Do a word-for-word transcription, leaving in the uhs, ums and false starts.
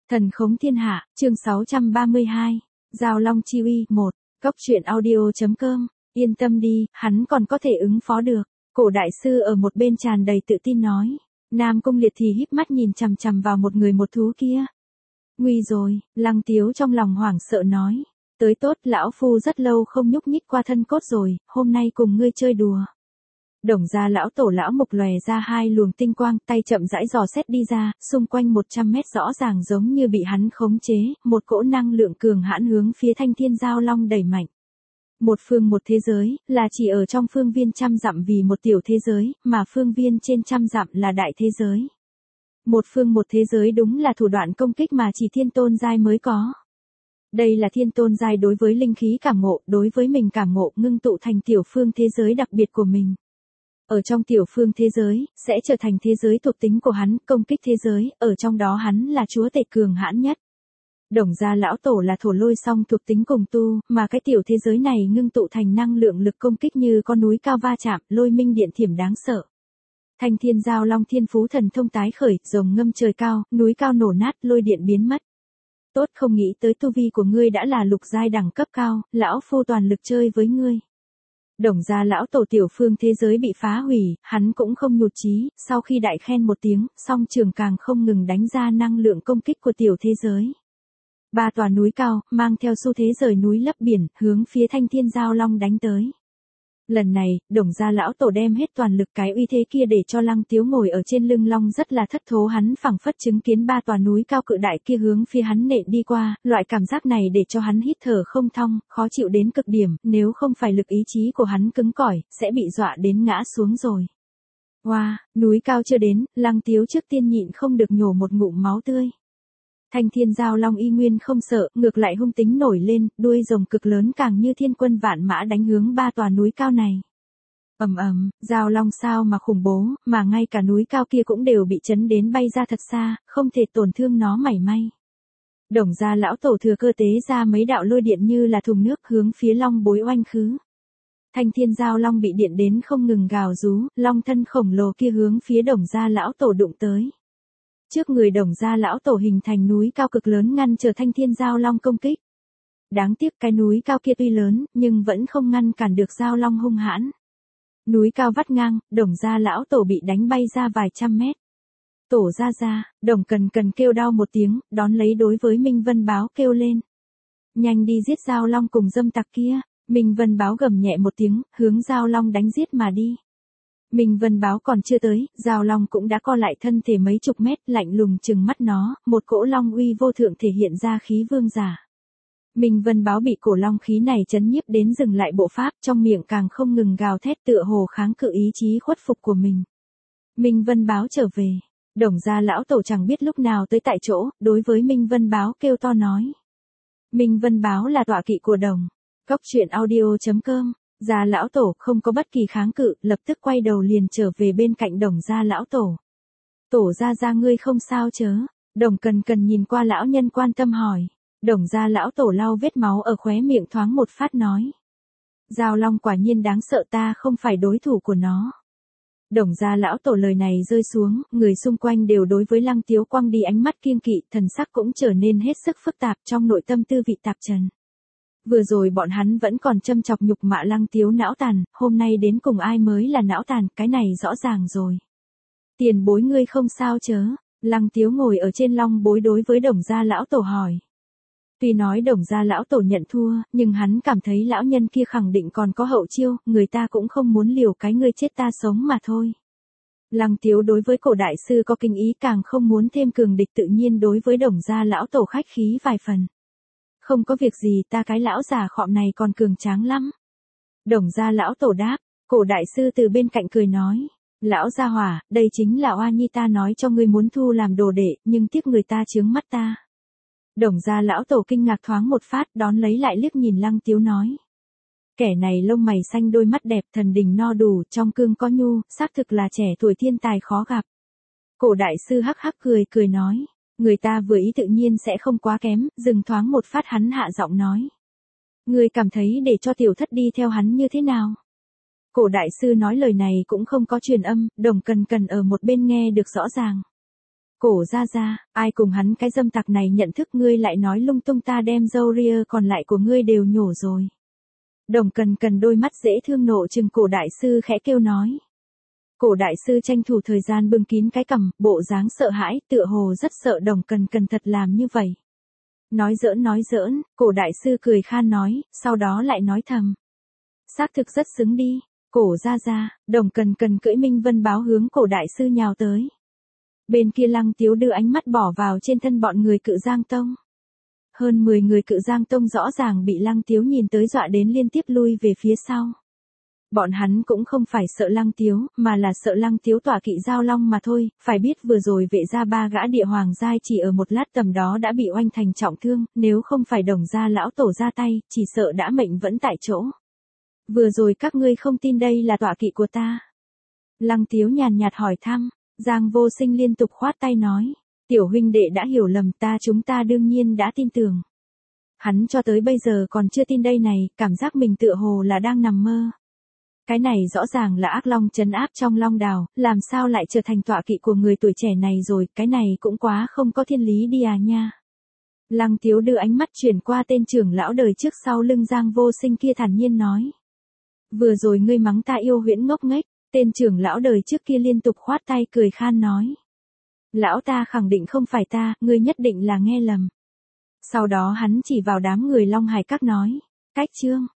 Thần khống thiên hạ, chương sáu trăm ba mươi hai. Giao Long chi uy, một. Cốc truyện audio.com. Yên tâm đi, hắn còn có thể ứng phó được. Cổ đại sư ở một bên tràn đầy tự tin nói. Nam Cung Liệt thì híp mắt nhìn chằm chằm vào một người một thú kia. Nguy rồi, Lăng Tiếu trong lòng hoảng sợ nói. Tới tốt, lão phu rất lâu không nhúc nhích qua thân cốt rồi, hôm nay cùng ngươi chơi đùa. Đồng gia lão tổ lão mục lòe ra hai luồng tinh quang, tay chậm rãi dò xét đi ra, xung quanh một trăm mét rõ ràng giống như bị hắn khống chế, một cỗ năng lượng cường hãn hướng phía Thanh Thiên Giao Long đẩy mạnh. Một phương một thế giới, là chỉ ở trong phương viên trăm dặm vì một tiểu thế giới, mà phương viên trên trăm dặm là đại thế giới. Một phương một thế giới đúng là thủ đoạn công kích mà chỉ thiên tôn giai mới có. Đây là thiên tôn giai đối với linh khí cảm ngộ, đối với mình cảm ngộ ngưng tụ thành tiểu phương thế giới đặc biệt của mình. Ở trong tiểu phương thế giới, sẽ trở thành thế giới thuộc tính của hắn, công kích thế giới, ở trong đó hắn là chúa tể cường hãn nhất. Đồng gia lão tổ là thổ lôi song thuộc tính cùng tu, mà cái tiểu thế giới này ngưng tụ thành năng lượng lực công kích như con núi cao va chạm, lôi minh điện thiểm đáng sợ. Thanh Thiên Giao Long thiên phú thần thông tái khởi, rồng ngâm trời cao, núi cao nổ nát, lôi điện biến mất. Tốt, không nghĩ tới tu vi của ngươi đã là lục giai đẳng cấp cao, lão phu toàn lực chơi với ngươi. Đồng gia lão tổ tiểu phương thế giới bị phá hủy, hắn cũng không nhụt chí, sau khi đại khen một tiếng, song trường càng không ngừng đánh ra năng lượng công kích của tiểu thế giới. Ba tòa núi cao, mang theo xu thế rời núi lấp biển, hướng phía Thanh Thiên Giao Long đánh tới. Lần này, đồng gia lão tổ đem hết toàn lực, cái uy thế kia để cho Lăng Tiếu ngồi ở trên lưng long rất là thất thố, hắn phảng phất chứng kiến ba tòa núi cao cự đại kia hướng phía hắn nện đi qua, loại cảm giác này để cho hắn hít thở không thong, khó chịu đến cực điểm, nếu không phải lực ý chí của hắn cứng cỏi, sẽ bị dọa đến ngã xuống rồi. Wow, núi cao chưa đến, Lăng Tiếu trước tiên nhịn không được nhổ một ngụm máu tươi. Thanh Thiên Giao Long y nguyên không sợ, ngược lại hung tính nổi lên, đuôi rồng cực lớn càng như thiên quân vạn mã đánh hướng ba tòa núi cao này. Ầm ầm, Giao Long sao mà khủng bố, mà ngay cả núi cao kia cũng đều bị chấn đến bay ra thật xa, không thể tổn thương nó mảy may. Đồng gia lão tổ thừa cơ tế ra mấy đạo lôi điện như là thùng nước hướng phía long bối oanh khứ. Thanh Thiên Giao Long bị điện đến không ngừng gào rú, long thân khổng lồ kia hướng phía đồng gia lão tổ đụng tới. Trước người đồng gia lão tổ hình thành núi cao cực lớn ngăn trở Thanh Thiên Giao Long công kích. Đáng tiếc cái núi cao kia tuy lớn, nhưng vẫn không ngăn cản được Giao Long hung hãn. Núi cao vắt ngang, đồng gia lão tổ bị đánh bay ra vài trăm mét. Tổ ra ra, đồng cần cần kêu đau một tiếng, đón lấy đối với Minh Vân Báo kêu lên. Nhanh đi giết Giao Long cùng dâm tặc kia, Minh Vân Báo gầm nhẹ một tiếng, hướng Giao Long đánh giết mà đi. Minh Vân Báo còn chưa tới, Giao Long cũng đã co lại thân thể mấy chục mét, lạnh lùng trừng mắt nó, một cỗ long uy vô thượng thể hiện ra khí vương giả. Minh Vân Báo bị cổ long khí này chấn nhiếp đến dừng lại bộ pháp, trong miệng càng không ngừng gào thét tựa hồ kháng cự ý chí khuất phục của mình. Minh Vân Báo trở về, đồng gia lão tổ chẳng biết lúc nào tới tại chỗ, đối với Minh Vân Báo kêu to nói. Minh Vân Báo là tọa kỵ của đồng. Cốc truyện audio.com. Gia lão tổ không có bất kỳ kháng cự, lập tức quay đầu liền trở về bên cạnh đồng gia lão tổ. Tổ gia gia ngươi không sao chớ? Đồng cần cần nhìn qua lão nhân quan tâm hỏi. Đồng gia lão tổ lau vết máu ở khóe miệng thoáng một phát nói. Giao Long quả nhiên đáng sợ, ta không phải đối thủ của nó. Đồng gia lão tổ lời này rơi xuống, người xung quanh đều đối với Lăng Tiếu quăng đi ánh mắt kiêng kỵ, thần sắc cũng trở nên hết sức phức tạp, trong nội tâm tư vị tạp trần. Vừa rồi bọn hắn vẫn còn châm chọc nhục mạ Lăng Tiếu não tàn, hôm nay đến cùng ai mới là não tàn, cái này rõ ràng rồi. Tiền bối ngươi không sao chớ? Lăng Tiếu ngồi ở trên long bối đối với đồng gia lão tổ hỏi. Tuy nói đồng gia lão tổ nhận thua, nhưng hắn cảm thấy lão nhân kia khẳng định còn có hậu chiêu, người ta cũng không muốn liều cái ngươi chết ta sống mà thôi. Lăng Tiếu đối với cổ đại sư có kinh ý, càng không muốn thêm cường địch, tự nhiên đối với đồng gia lão tổ khách khí vài phần. Không có việc gì, ta cái lão già khọm này còn cường tráng lắm. Đồng gia lão tổ đáp, cổ đại sư từ bên cạnh cười nói. Lão gia hỏa, đây chính là oa nhi ta nói cho ngươi muốn thu làm đồ đệ, nhưng tiếc người ta chướng mắt ta. Đồng gia lão tổ kinh ngạc thoáng một phát, đón lấy lại liếc nhìn Lăng Tiếu nói. Kẻ này lông mày xanh, đôi mắt đẹp, thần đình no đủ, trong cương có nhu, xác thực là trẻ tuổi thiên tài khó gặp. Cổ đại sư hắc hắc cười cười nói. Người ta vừa ý tự nhiên sẽ không quá kém, dừng thoáng một phát hắn hạ giọng nói. Người cảm thấy để cho tiểu thất đi theo hắn như thế nào? Cổ đại sư nói lời này cũng không có truyền âm, đồng cần cần ở một bên nghe được rõ ràng. Cổ Gia Gia, ai cùng hắn cái dâm tặc này nhận thức, ngươi lại nói lung tung, ta đem râu ria còn lại của ngươi đều nhổ rồi. Đồng Cần Cần đôi mắt dễ thương nộ trừng cổ đại sư khẽ kêu nói. Cổ đại sư tranh thủ thời gian bưng kín cái cằm, bộ dáng sợ hãi, tựa hồ rất sợ Đồng Cần Cần thật làm như vậy. Nói giỡn nói giỡn, cổ đại sư cười khan nói, sau đó lại nói thầm. Xác thực rất xứng đi. Cổ Gia Gia, Đồng Cần Cần cưỡi Minh Vân báo hướng cổ đại sư nhào tới. Bên kia Lăng Tiếu đưa ánh mắt bỏ vào trên thân bọn người Cự Giang Tông. Hơn mười người Cự Giang Tông rõ ràng bị Lăng Tiếu nhìn tới dọa đến liên tiếp lui về phía sau. Bọn hắn cũng không phải sợ Lăng Tiếu, mà là sợ Lăng Tiếu tỏa kỵ Giao Long mà thôi, phải biết vừa rồi vệ gia ba gã địa hoàng giai chỉ ở một lát tầm đó đã bị oanh thành trọng thương, nếu không phải Đồng gia lão tổ ra tay, chỉ sợ đã mệnh vẫn tại chỗ. Vừa rồi các ngươi không tin đây là tọa kỵ của ta. Lăng Tiếu nhàn nhạt hỏi thăm, Giang Vô Sinh liên tục khoát tay nói, tiểu huynh đệ đã hiểu lầm, ta chúng ta đương nhiên đã tin tưởng. Hắn cho tới bây giờ còn chưa tin đây này, cảm giác mình tựa hồ là đang nằm mơ. Cái này rõ ràng là ác long trấn áp trong long đào, làm sao lại trở thành tọa kỵ của người tuổi trẻ này rồi, cái này cũng quá không có thiên lý đi à nha. Lăng Tiếu đưa ánh mắt chuyển qua tên trưởng lão đời trước sau lưng Giang Vô Sinh kia thản nhiên nói. Vừa rồi ngươi mắng ta yêu huyễn ngốc nghếch, tên trưởng lão đời trước kia liên tục khoát tay cười khan nói. Lão ta khẳng định không phải ta, ngươi nhất định là nghe lầm. Sau đó hắn chỉ vào đám người Long Hải Các nói, cách chương,